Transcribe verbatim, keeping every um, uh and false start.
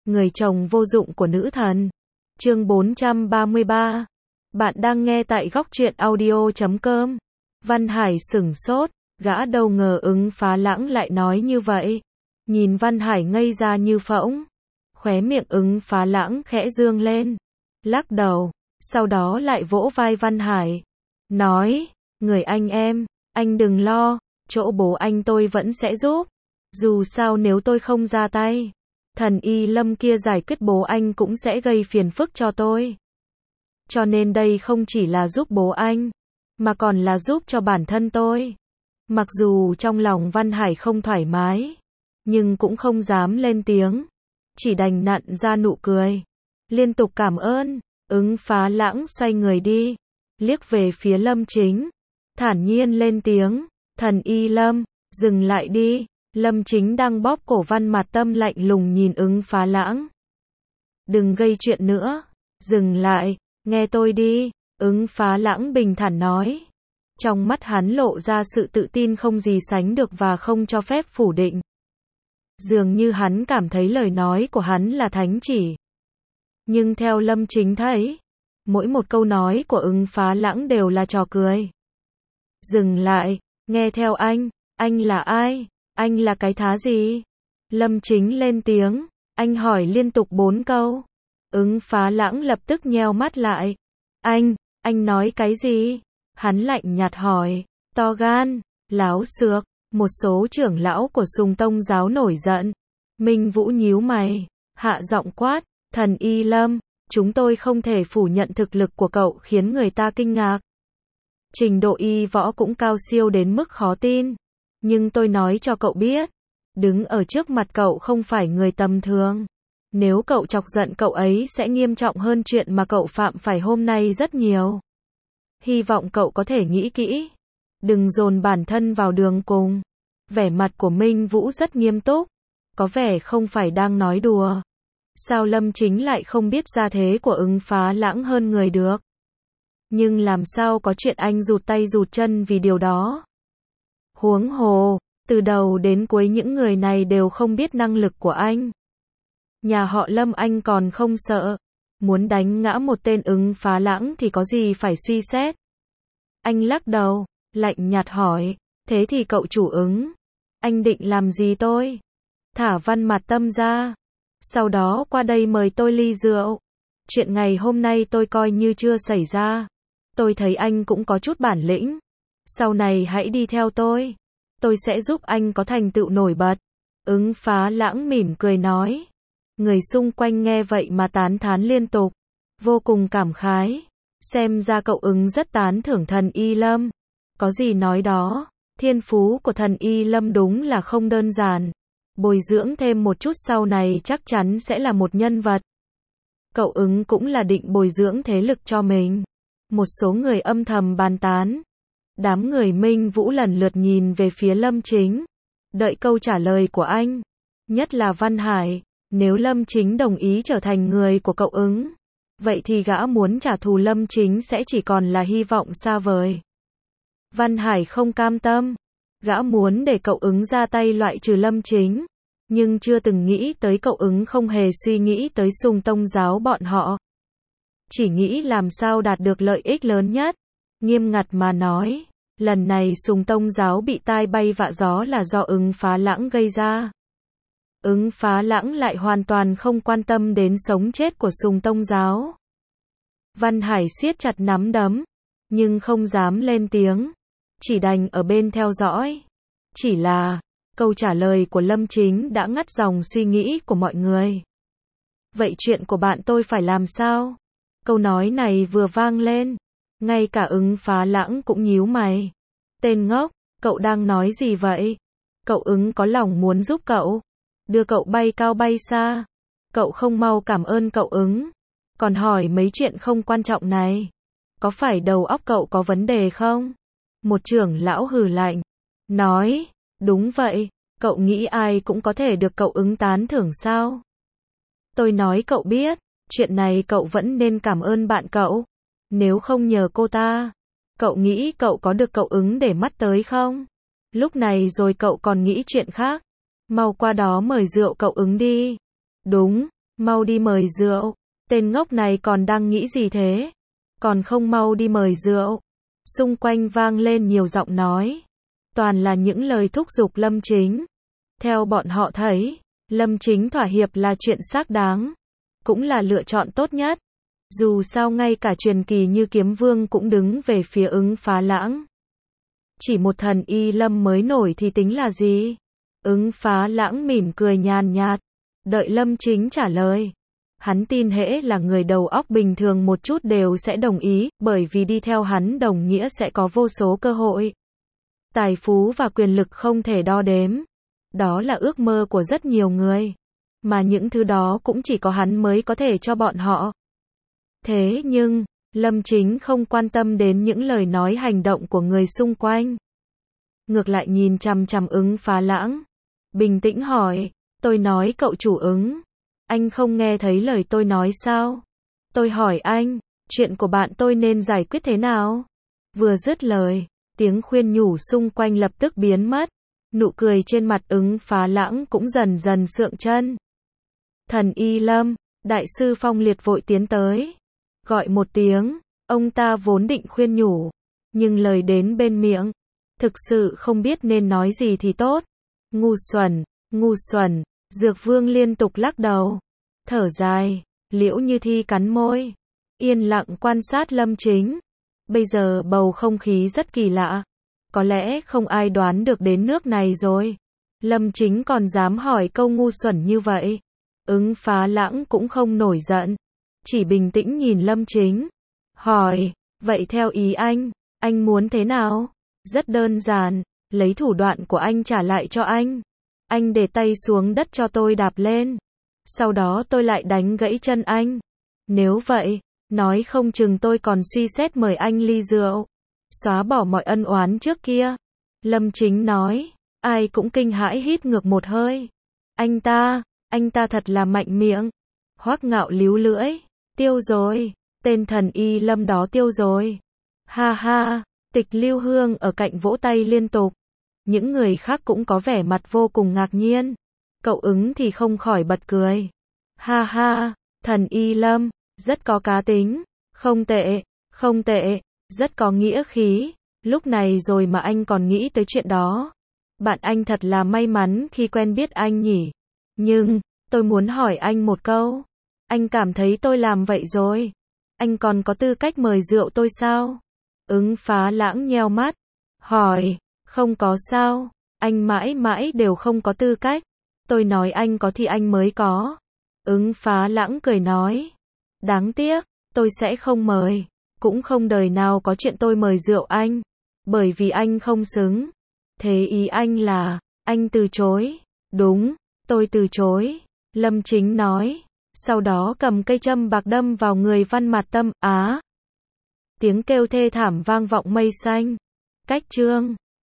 người chồng vô dụng của nữ thần. Chương bốn trăm ba mươi ba. Bạn đang nghe tại góc truyện audio chấm com. Văn Hải sửng sốt, gã đâu ngờ Ứng Phá Lãng lại nói như vậy. Nhìn Văn Hải ngây ra như phỗng. Khóe miệng Ứng Phá Lãng khẽ dương lên, lắc đầu, sau đó lại vỗ vai Văn Hải. Nói, người anh em, anh đừng lo, chỗ bố anh tôi vẫn sẽ giúp. Dù sao nếu tôi không ra tay, thần Y Lâm kia giải quyết bố anh cũng sẽ gây phiền phức cho tôi. Cho nên đây không chỉ là giúp bố anh, mà còn là giúp cho bản thân tôi. Mặc dù trong lòng Văn Hải không thoải mái, nhưng cũng không dám lên tiếng, chỉ đành nặn ra nụ cười, liên tục cảm ơn. Ứng Phá Lãng xoay người đi, liếc về phía Lâm Chính, thản nhiên lên tiếng, thần Y Lâm, dừng lại đi. Lâm Chính đang bóp cổ Văn Mạt Tâm lạnh lùng nhìn Ứng Phá Lãng. Đừng gây chuyện nữa, dừng lại, nghe tôi đi. Ứng Phá Lãng bình thản nói. Trong mắt hắn lộ ra sự tự tin không gì sánh được và không cho phép phủ định. Dường như hắn cảm thấy lời nói của hắn là thánh chỉ. Nhưng theo Lâm Chính thấy, mỗi một câu nói của Ứng Phá Lãng đều là trò cười. Dừng lại, nghe theo anh, anh là ai? Anh là cái thá gì? Lâm Chính lên tiếng, anh hỏi liên tục bốn câu. Ứng Phá Lãng lập tức nheo mắt lại. Anh, anh nói cái gì? Hắn lạnh nhạt hỏi, to gan, láo xược. Một số trưởng lão của Sùng Tông giáo nổi giận. Minh Vũ nhíu mày, hạ giọng quát, thần Y Lâm, chúng tôi không thể phủ nhận thực lực của cậu khiến người ta kinh ngạc. Trình độ y võ cũng cao siêu đến mức khó tin. Nhưng tôi nói cho cậu biết, đứng ở trước mặt cậu không phải người tầm thường. Nếu cậu chọc giận cậu ấy sẽ nghiêm trọng hơn chuyện mà cậu phạm phải hôm nay rất nhiều. Hy vọng cậu có thể nghĩ kỹ. Đừng dồn bản thân vào đường cùng. Vẻ mặt của Minh Vũ rất nghiêm túc. Có vẻ không phải đang nói đùa. Sao Lâm Chính lại không biết gia thế của Ứng Phá Lãng hơn người được? Nhưng làm sao có chuyện anh rụt tay rụt chân vì điều đó? Huống hồ, từ đầu đến cuối những người này đều không biết năng lực của anh. Nhà họ Lâm anh còn không sợ. Muốn đánh ngã một tên Ứng Phá Lãng thì có gì phải suy xét? Anh lắc đầu, lạnh nhạt hỏi, thế thì cậu chủ Ứng, anh định làm gì tôi? Thả Văn Mạt Tâm ra, sau đó qua đây mời tôi ly rượu. Chuyện ngày hôm nay tôi coi như chưa xảy ra. Tôi thấy anh cũng có chút bản lĩnh. Sau này hãy đi theo tôi. Tôi sẽ giúp anh có thành tựu nổi bật. Ứng Phá Lãng mỉm cười nói. Người xung quanh nghe vậy mà tán thán liên tục. Vô cùng cảm khái. Xem ra cậu Ứng rất tán thưởng thần Y Lâm. Có gì nói đó. Thiên phú của thần Y Lâm đúng là không đơn giản. Bồi dưỡng thêm một chút sau này chắc chắn sẽ là một nhân vật. Cậu Ứng cũng là định bồi dưỡng thế lực cho mình. Một số người âm thầm bàn tán. Đám người Minh Vũ lần lượt nhìn về phía Lâm Chính. Đợi câu trả lời của anh. Nhất là Văn Hải. Nếu Lâm Chính đồng ý trở thành người của cậu Ứng, vậy thì gã muốn trả thù Lâm Chính sẽ chỉ còn là hy vọng xa vời. Văn Hải không cam tâm. Gã muốn để cậu Ứng ra tay loại trừ Lâm Chính. Nhưng chưa từng nghĩ tới cậu Ứng không hề suy nghĩ tới Sùng Tông giáo bọn họ. Chỉ nghĩ làm sao đạt được lợi ích lớn nhất. Nghiêm ngặt mà nói, lần này Sùng Tông giáo bị tai bay vạ gió là do Ứng Phá Lãng gây ra. Ứng Phá Lãng lại hoàn toàn không quan tâm đến sống chết của Sùng Tông giáo. Văn Hải siết chặt nắm đấm, nhưng không dám lên tiếng, chỉ đành ở bên theo dõi. Chỉ là, câu trả lời của Lâm Chính đã ngắt dòng suy nghĩ của mọi người. Vậy chuyện của bạn tôi phải làm sao? Câu nói này vừa vang lên, ngay cả Ứng Phá Lãng cũng nhíu mày. Tên ngốc, cậu đang nói gì vậy? Cậu Ứng có lòng muốn giúp cậu, đưa cậu bay cao bay xa. Cậu không mau cảm ơn cậu Ứng, còn hỏi mấy chuyện không quan trọng này. Có phải đầu óc cậu có vấn đề không? Một trưởng lão hừ lạnh, nói, đúng vậy, cậu nghĩ ai cũng có thể được cậu Ứng tán thưởng sao? Tôi nói cậu biết, chuyện này cậu vẫn nên cảm ơn bạn cậu. Nếu không nhờ cô ta, cậu nghĩ cậu có được cậu Ứng để mắt tới không? Lúc này rồi cậu còn nghĩ chuyện khác. Mau qua đó mời rượu cậu Ứng đi. Đúng, Mau đi mời rượu. Tên ngốc này còn đang nghĩ gì thế? Còn không mau đi mời rượu. Xung quanh vang lên nhiều giọng nói. Toàn là những lời thúc giục Lâm Chính. Theo bọn họ thấy, Lâm Chính thỏa hiệp là chuyện xác đáng. Cũng là lựa chọn tốt nhất. Dù sao ngay cả truyền kỳ như Kiếm Vương cũng đứng về phía Ứng Phá Lãng. Chỉ một thần y Lâm mới nổi thì tính là gì? Ứng Phá Lãng mỉm cười nhàn nhạt. Đợi Lâm Chính trả lời. Hắn tin hễ là người đầu óc bình thường một chút đều sẽ đồng ý, bởi vì đi theo hắn đồng nghĩa sẽ có vô số cơ hội. Tài phú và quyền lực không thể đo đếm. Đó là ước mơ của rất nhiều người. Mà những thứ đó cũng chỉ có hắn mới có thể cho bọn họ. Thế nhưng, Lâm Chính không quan tâm đến những lời nói hành động của người xung quanh. Ngược lại nhìn chằm chằm Ứng Phá Lãng. Bình tĩnh hỏi, tôi nói cậu chủ Ứng. Anh không nghe thấy lời tôi nói sao? Tôi hỏi anh, chuyện của bạn tôi nên giải quyết thế nào? Vừa dứt lời, tiếng khuyên nhủ xung quanh lập tức biến mất. Nụ cười trên mặt Ứng Phá Lãng cũng dần dần sượng chân. Thần y Lâm, đại sư Phong Liệt vội tiến tới. Gọi một tiếng, ông ta vốn định khuyên nhủ. Nhưng lời đến bên miệng. Thực sự không biết nên nói gì thì tốt. Ngu xuẩn, ngu xuẩn. Dược Vương liên tục lắc đầu. Thở dài, Liễu Như Thi cắn môi. Yên lặng quan sát Lâm Chính. Bây giờ bầu không khí rất kỳ lạ. Có lẽ không ai đoán được đến nước này rồi. Lâm Chính còn dám hỏi câu ngu xuẩn như vậy. Ứng Phá Lãng cũng không nổi giận. Chỉ bình tĩnh nhìn Lâm Chính. Hỏi, vậy theo ý anh, anh muốn thế nào? Rất đơn giản, lấy thủ đoạn của anh trả lại cho anh. Anh để tay xuống đất cho tôi đạp lên. Sau đó tôi lại đánh gãy chân anh. Nếu vậy, nói không chừng tôi còn suy xét mời anh ly rượu. Xóa bỏ mọi ân oán trước kia. Lâm Chính nói. Ai cũng kinh hãi hít ngược một hơi. Anh ta, anh ta thật là mạnh miệng. Hoắc Ngạo líu lưỡi. Tiêu rồi. Tên thần y Lâm đó tiêu rồi. Ha ha. Tịch Lưu Hương ở cạnh vỗ tay liên tục. Những người khác cũng có vẻ mặt vô cùng ngạc nhiên. Cậu Ứng thì không khỏi bật cười. Ha ha, thần y Lâm, rất có cá tính. Không tệ, không tệ, rất có nghĩa khí. Lúc này rồi mà anh còn nghĩ tới chuyện đó. Bạn anh thật là may mắn khi quen biết anh nhỉ. Nhưng, tôi muốn hỏi anh một câu. Anh cảm thấy tôi làm vậy rồi. Anh còn có tư cách mời rượu tôi sao? Ứng Phá Lãng nheo mắt. Hỏi, không có sao. Anh mãi mãi đều không có tư cách. Tôi nói anh có thì anh mới có. Ứng Phá Lãng cười nói. Đáng tiếc, tôi sẽ không mời. Cũng không đời nào có chuyện tôi mời rượu anh. Bởi vì anh không xứng. Thế ý anh là, anh từ chối. Đúng, tôi từ chối. Lâm Chính nói. Sau đó cầm cây châm bạc đâm vào người Văn Mạt Tâm. Á. Tiếng kêu thê thảm vang vọng mây xanh. Cách chương.